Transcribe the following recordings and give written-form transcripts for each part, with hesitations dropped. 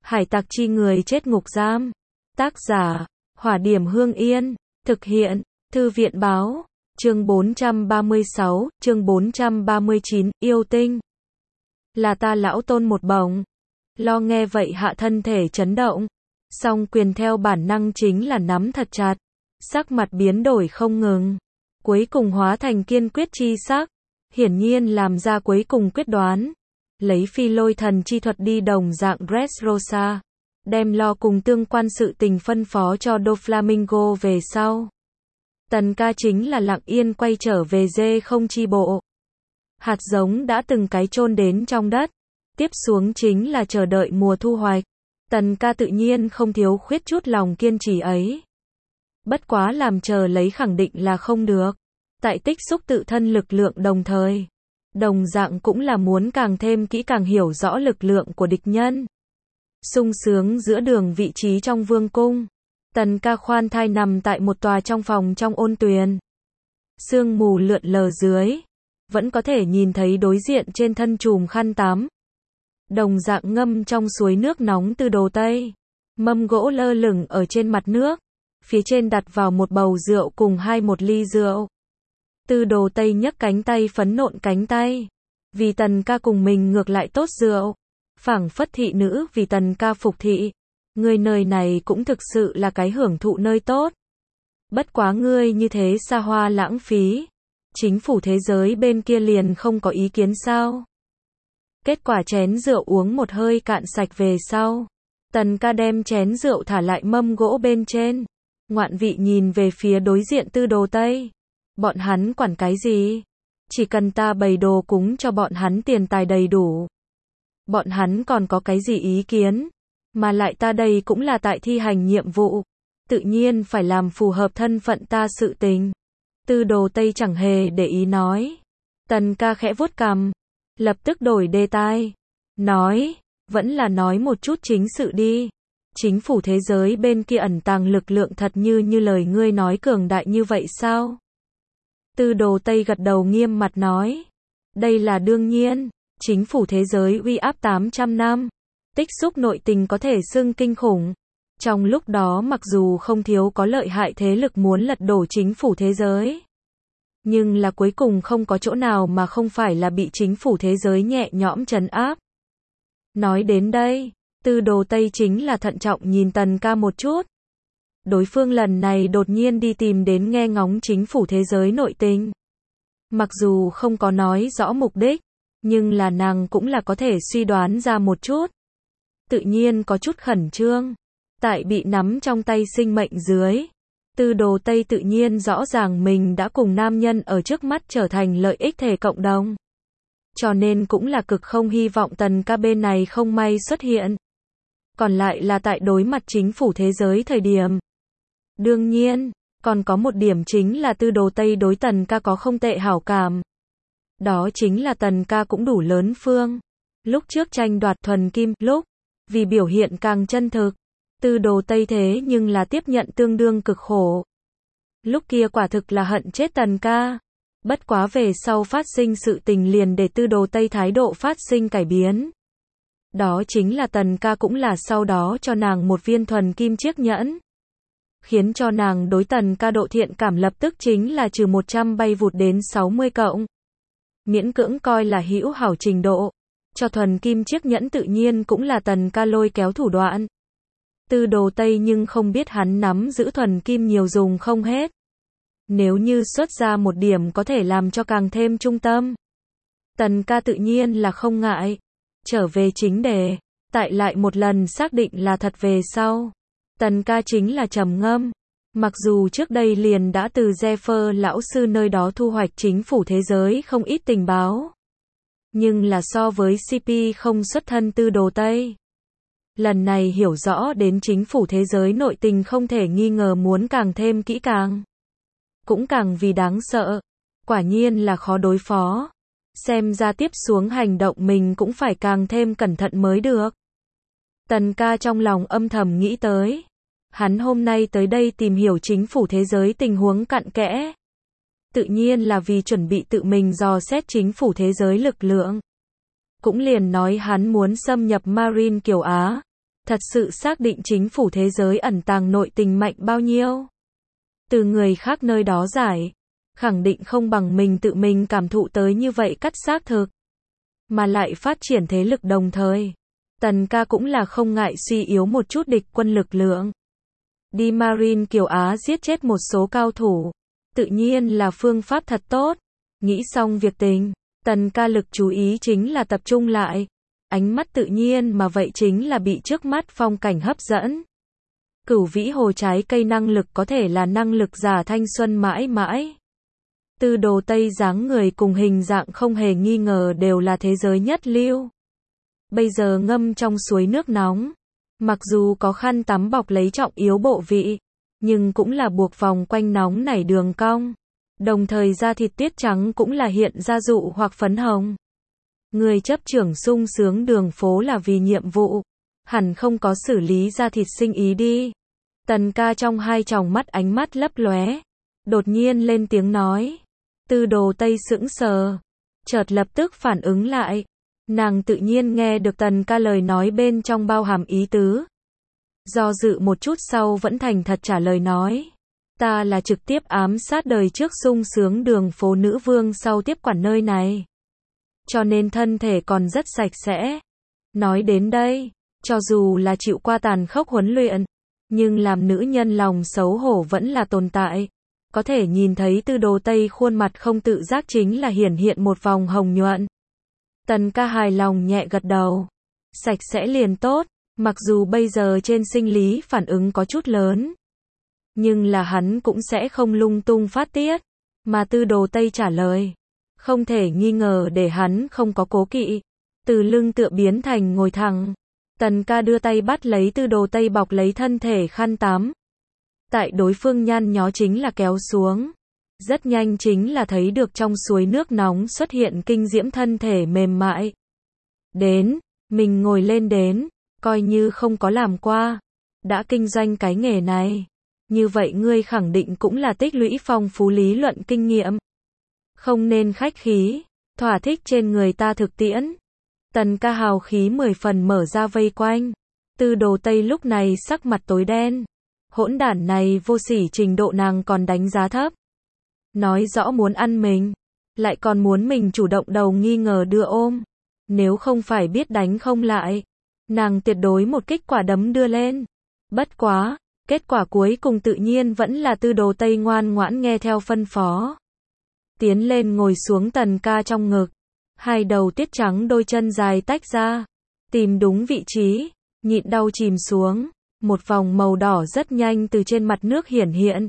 Hải tặc chi người chết ngục giam. Tác giả, Hỏa Điểm Hương Yên. Thực hiện, Thư viện báo. Chương 436, chương 439, yêu tinh. Là ta lão tôn một bổng. Lo nghe vậy hạ thân thể chấn động. Song quyền theo bản năng chính là nắm thật chặt. Sắc mặt biến đổi không ngừng. Cuối cùng hóa thành kiên quyết chi sắc. Hiển nhiên làm ra cuối cùng quyết đoán. Lấy phi lôi thần chi thuật đi đồng dạng Dressrosa. Đem lo cùng tương quan sự tình phân phó cho Doflamingo về sau. Tần ca chính là lặng yên quay trở về dê không chi bộ. Hạt giống đã từng cái chôn đến trong đất. Tiếp xuống chính là chờ đợi mùa thu hoạch. Tần ca tự nhiên không thiếu khuyết chút lòng kiên trì ấy. Bất quá làm chờ lấy khẳng định là không được. Tại tích xúc tự thân lực lượng đồng thời. Đồng dạng cũng là muốn càng thêm kỹ càng hiểu rõ lực lượng của địch nhân. Sung sướng giữa đường vị trí trong vương cung. Tần ca khoan thai nằm tại một tòa trong phòng trong ôn tuyền. Sương mù lượn lờ dưới. Vẫn có thể nhìn thấy đối diện trên thân chùm khăn tắm. Đồng dạng ngâm trong suối nước nóng từ đồ Tây. Mâm gỗ lơ lửng ở trên mặt nước. Phía trên đặt vào một bầu rượu cùng một ly rượu. Từ đồ Tây nhấc cánh tay phấn nộn cánh tay. Vì tần ca cùng mình ngược lại tốt rượu. Phảng phất thị nữ vì tần ca phục thị. Ngươi nơi này cũng thực sự là cái hưởng thụ nơi tốt. Bất quá ngươi như thế xa hoa lãng phí. Chính phủ thế giới bên kia liền không có ý kiến sao. Kết quả chén rượu uống một hơi cạn sạch về sau. Tần ca đem chén rượu thả lại mâm gỗ bên trên. Ngoạn vị nhìn về phía đối diện Tư Đồ Tây. Bọn hắn quản cái gì? Chỉ cần ta bày đồ cúng cho bọn hắn tiền tài đầy đủ. Bọn hắn còn có cái gì ý kiến? Mà lại ta đây cũng là tại thi hành nhiệm vụ. Tự nhiên phải làm phù hợp thân phận ta sự tình. Tư Đồ Tây chẳng hề để ý nói. Tần ca khẽ vuốt cằm. Lập tức đổi đề tài. Nói, vẫn là nói một chút chính sự đi. Chính phủ thế giới bên kia ẩn tàng lực lượng thật như lời ngươi nói cường đại như vậy sao? Tư Đồ Tây gật đầu nghiêm mặt nói. Đây là đương nhiên. Chính phủ thế giới uy áp 800 năm. Tích xúc nội tình có thể xưng kinh khủng. Trong lúc đó mặc dù không thiếu có lợi hại thế lực muốn lật đổ chính phủ thế giới. Nhưng là cuối cùng không có chỗ nào mà không phải là bị chính phủ thế giới nhẹ nhõm trấn áp. Nói đến đây, Tư Đồ Tây chính là thận trọng nhìn tần ca một chút. Đối phương lần này đột nhiên đi tìm đến nghe ngóng chính phủ thế giới nội tình. Mặc dù không có nói rõ mục đích, nhưng là nàng cũng là có thể suy đoán ra một chút. Tự nhiên có chút khẩn trương. Tại bị nắm trong tay sinh mệnh dưới. Tư Đồ Tây tự nhiên rõ ràng mình đã cùng nam nhân ở trước mắt trở thành lợi ích thể cộng đồng. Cho nên cũng là cực không hy vọng tần ca bên này không may xuất hiện. Còn lại là tại đối mặt chính phủ thế giới thời điểm. Đương nhiên, còn có một điểm chính là Tư Đồ Tây đối tần ca có không tệ hảo cảm. Đó chính là tần ca cũng đủ lớn phương. Lúc trước tranh đoạt thuần kim, lúc, vì biểu hiện càng chân thực. Tư Đồ Tây thế nhưng là tiếp nhận tương đương cực khổ. Lúc kia quả thực là hận chết tần ca. Bất quá về sau phát sinh sự tình liền để Tư Đồ Tây thái độ phát sinh cải biến. Đó chính là tần ca cũng là sau đó cho nàng một viên thuần kim chiếc nhẫn. Khiến cho nàng đối tần ca độ thiện cảm lập tức chính là trừ 100 bay vụt đến 60 cộng. Miễn cưỡng coi là hữu hảo trình độ. Cho thuần kim chiếc nhẫn tự nhiên cũng là tần ca lôi kéo thủ đoạn. Tư Đồ Tây nhưng không biết hắn nắm giữ thuần kim nhiều dùng không hết. Nếu như xuất ra một điểm có thể làm cho càng thêm trung tâm. Tần ca tự nhiên là không ngại. Trở về chính đề. Tại lại một lần xác định là thật về sau. Tần ca chính là trầm ngâm. Mặc dù trước đây liền đã từ Zephyr lão sư nơi đó thu hoạch chính phủ thế giới không ít tình báo. Nhưng là so với CP không xuất thân Tư Đồ Tây. Lần này hiểu rõ đến chính phủ thế giới nội tình không thể nghi ngờ muốn càng thêm kỹ càng. Cũng càng vì đáng sợ. Quả nhiên là khó đối phó. Xem ra tiếp xuống hành động mình cũng phải càng thêm cẩn thận mới được. Tần ca trong lòng âm thầm nghĩ tới. Hắn hôm nay tới đây tìm hiểu chính phủ thế giới tình huống cặn kẽ. Tự nhiên là vì chuẩn bị tự mình dò xét chính phủ thế giới lực lượng. Cũng liền nói hắn muốn xâm nhập Marine Kiều Á. thật sự xác định chính phủ thế giới ẩn tàng nội tình mạnh bao nhiêu. Từ người khác nơi đó giải, khẳng định không bằng mình tự mình cảm thụ tới như vậy cắt xác thực. Mà lại phát triển thế lực đồng thời. Tần ca cũng là không ngại suy yếu một chút địch quân lực lượng. Đi Marine Kiều Á giết chết một số cao thủ. Tự nhiên là phương pháp thật tốt. Nghĩ xong việc tình, tần ca lực chú ý chính là tập trung lại. Ánh mắt tự nhiên mà vậy chính là bị trước mắt phong cảnh hấp dẫn. Cửu vĩ hồ trái cây năng lực có thể là năng lực giả thanh xuân mãi mãi. Tư Đồ Tây dáng người cùng hình dạng không hề nghi ngờ đều là thế giới nhất lưu. Bây giờ ngâm trong suối nước nóng. Mặc dù có khăn tắm bọc lấy trọng yếu bộ vị, nhưng cũng là buộc vòng quanh nóng nảy đường cong. Đồng thời da thịt tuyết trắng cũng là hiện ra dụ hoặc phấn hồng. Người chấp trưởng sung sướng đường phố là vì nhiệm vụ. Hẳn không có xử lý da thịt sinh ý đi. Tần ca trong hai tròng mắt ánh mắt lấp lóe. Đột nhiên lên tiếng nói. Tư Đồ Tây sững sờ. Chợt lập tức phản ứng lại. Nàng tự nhiên nghe được tần ca lời nói bên trong bao hàm ý tứ. Do dự một chút sau vẫn thành thật trả lời nói. Ta là trực tiếp ám sát đời trước sung sướng đường phố nữ vương sau tiếp quản nơi này. Cho nên thân thể còn rất sạch sẽ. Nói đến đây, cho dù là chịu qua tàn khốc huấn luyện, nhưng làm nữ nhân lòng xấu hổ vẫn là tồn tại. Có thể nhìn thấy Tư Đồ Tây khuôn mặt không tự giác chính là hiển hiện một vòng hồng nhuận. Tần ca hài lòng nhẹ gật đầu. Sạch sẽ liền tốt, mặc dù bây giờ trên sinh lý phản ứng có chút lớn. Nhưng là hắn cũng sẽ không lung tung phát tiết. Mà Tư Đồ Tây trả lời. Không thể nghi ngờ để hắn không có cố kỵ. Từ lưng tựa biến thành ngồi thẳng. Tần ca đưa tay bắt lấy Tư Đồ Tây bọc lấy thân thể khăn tắm. Tại đối phương nhăn nhó chính là kéo xuống. Rất nhanh chính là thấy được trong suối nước nóng xuất hiện kinh diễm thân thể mềm mại. Đến, mình ngồi lên đến, coi như không có làm qua. Đã kinh doanh cái nghề này. Như vậy ngươi khẳng định cũng là tích lũy phong phú lý luận kinh nghiệm. Không nên khách khí, thỏa thích trên người ta thực tiễn. Tần ca hào khí 10 phần mở ra vây quanh. Tư Đồ Tây lúc này sắc mặt tối đen. Hỗn đản này vô sỉ trình độ nàng còn đánh giá thấp. Nói rõ muốn ăn mình, lại còn muốn mình chủ động đầu nghi ngờ đưa ôm. Nếu không phải biết đánh không lại, nàng tuyệt đối một kích quả đấm đưa lên. Bất quá, kết quả cuối cùng tự nhiên vẫn là Tư Đồ Tây ngoan ngoãn nghe theo phân phó. Tiến lên ngồi xuống tần ca trong ngực. Hai đầu tuyết trắng đôi chân dài tách ra. Tìm đúng vị trí, nhịn đau chìm xuống. Một vòng màu đỏ rất nhanh từ trên mặt nước hiển hiện.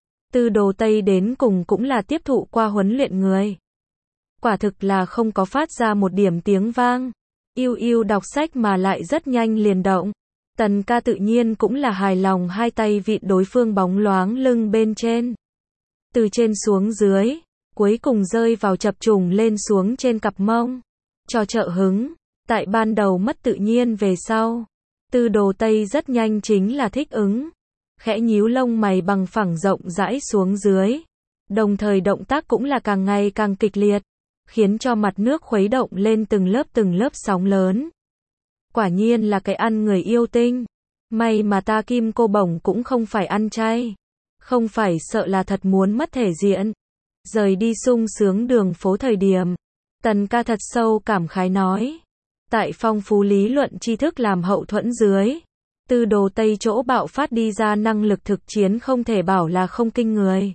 Tư Đồ Tây đến cùng cũng là tiếp thụ qua huấn luyện người. Quả thực là không có phát ra một điểm tiếng vang. Yêu yêu đọc sách mà lại rất nhanh liền động. Tần ca tự nhiên cũng là hài lòng hai tay vịn đối phương bóng loáng lưng bên trên. Từ trên xuống dưới, cuối cùng rơi vào chập trùng lên xuống trên cặp mông. Cho trợ hứng, tại ban đầu mất tự nhiên về sau. Tư Đồ Tây rất nhanh chính là thích ứng. Khẽ nhíu lông mày bằng phẳng rộng rãi xuống dưới. Đồng thời động tác cũng là càng ngày càng kịch liệt. Khiến cho mặt nước khuấy động lên từng lớp sóng lớn. Quả nhiên là cái ăn người yêu tinh. May mà ta Kim Cô Bổng cũng không phải ăn chay. Không phải sợ là thật muốn mất thể diện. Rời đi sung sướng đường phố thời điểm. Tần ca thật sâu cảm khái nói. Tại phong phú lý luận tri thức làm hậu thuẫn dưới. Tư Đồ Tây chỗ bạo phát đi ra năng lực thực chiến không thể bảo là không kinh người.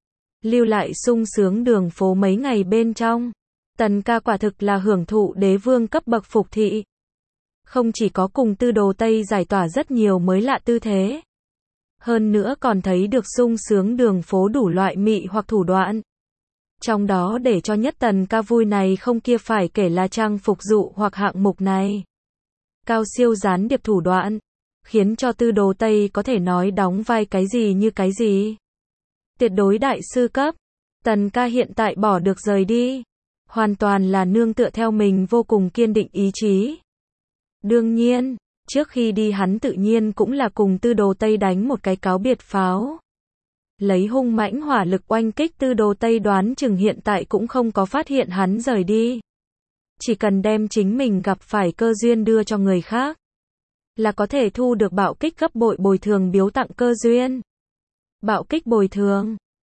Lưu lại sung sướng đường phố mấy ngày bên trong. Tần ca quả thực là hưởng thụ đế vương cấp bậc phục thị. Không chỉ có cùng Tư Đồ Tây giải tỏa rất nhiều mới lạ tư thế. Hơn nữa còn thấy được sung sướng đường phố đủ loại mị hoặc thủ đoạn. Trong đó để cho nhất tần ca vui này không kia phải kể là trang phục dụ hoặc hạng mục này. Cao siêu gián điệp thủ đoạn. Khiến cho Tư Đồ Tây có thể nói đóng vai cái gì như cái gì. Tuyệt đối đại sư cấp. Tần ca hiện tại bỏ được rời đi. Hoàn toàn là nương tựa theo mình vô cùng kiên định ý chí. Đương nhiên, trước khi đi hắn tự nhiên cũng là cùng Tư Đồ Tây đánh một cái cáo biệt pháo. Lấy hung mãnh hỏa lực oanh kích Tư Đồ Tây đoán chừng hiện tại cũng không có phát hiện hắn rời đi. Chỉ cần đem chính mình gặp phải cơ duyên đưa cho người khác. là có thể thu được bạo kích gấp bội bồi thường biếu tặng cơ duyên. Bạo kích bồi thường